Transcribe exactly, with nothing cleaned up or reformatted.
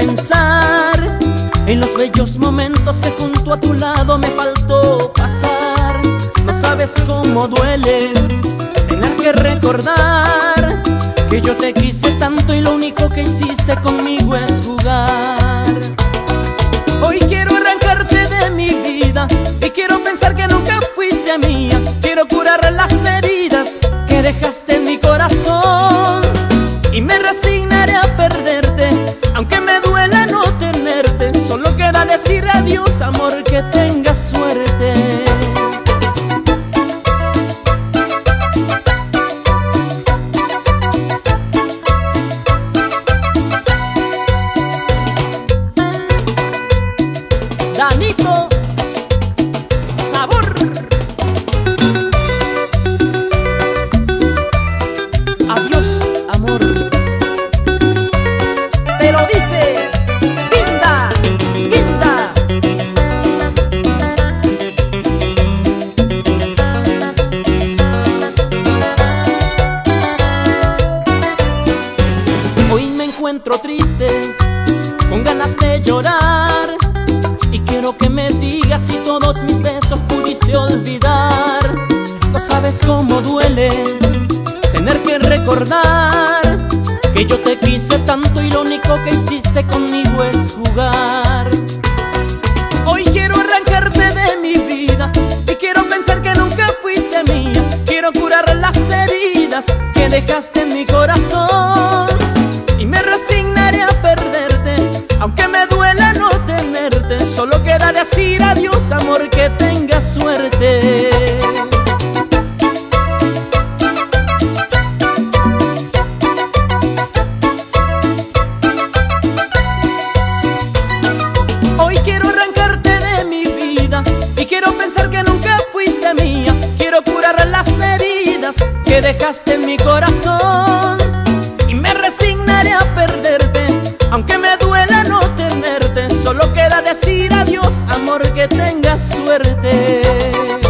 pensar en los bellos momentos que junto a tu lado me faltó pasar. No sabes cómo duele tener que recordar que yo te quise tanto y lo único que hiciste conmigo es jugar. Hoy quiero arrancarte de mi vida y quiero pensar que nunca fuiste mía. Quiero curar las heridas que dejaste en mi corazón y me resignaré a perderte, aunque me duela no tenerte. Solo queda decir adiós, amor, que tengas suerte. Danito Sabor. Adiós, amor. Te lo dice Linda, Linda. Hoy me encuentro triste, con ganas de llorar, y quiero que me digas si todos mis besos pudiste olvidar. No sabes cómo duele tener que recordar que yo te quise tanto y lo único que hiciste conmigo es jugar. Hoy quiero arrancarte de mi vida y quiero pensar que nunca fuiste mía. Quiero curar las heridas que dejaste en mi corazón y me resignaré a perderte, aunque me duela no tenerte. Solo queda decir adiós, amor, que tengas suerte. Hoy quiero arrancarte de mi vida y quiero pensar que nunca fuiste mía. Quiero curar las heridas que dejaste en mi corazón y me resignaré a perderte, aunque me duela no tenerte. Solo queda decir adiós, amor, que tengas suerte.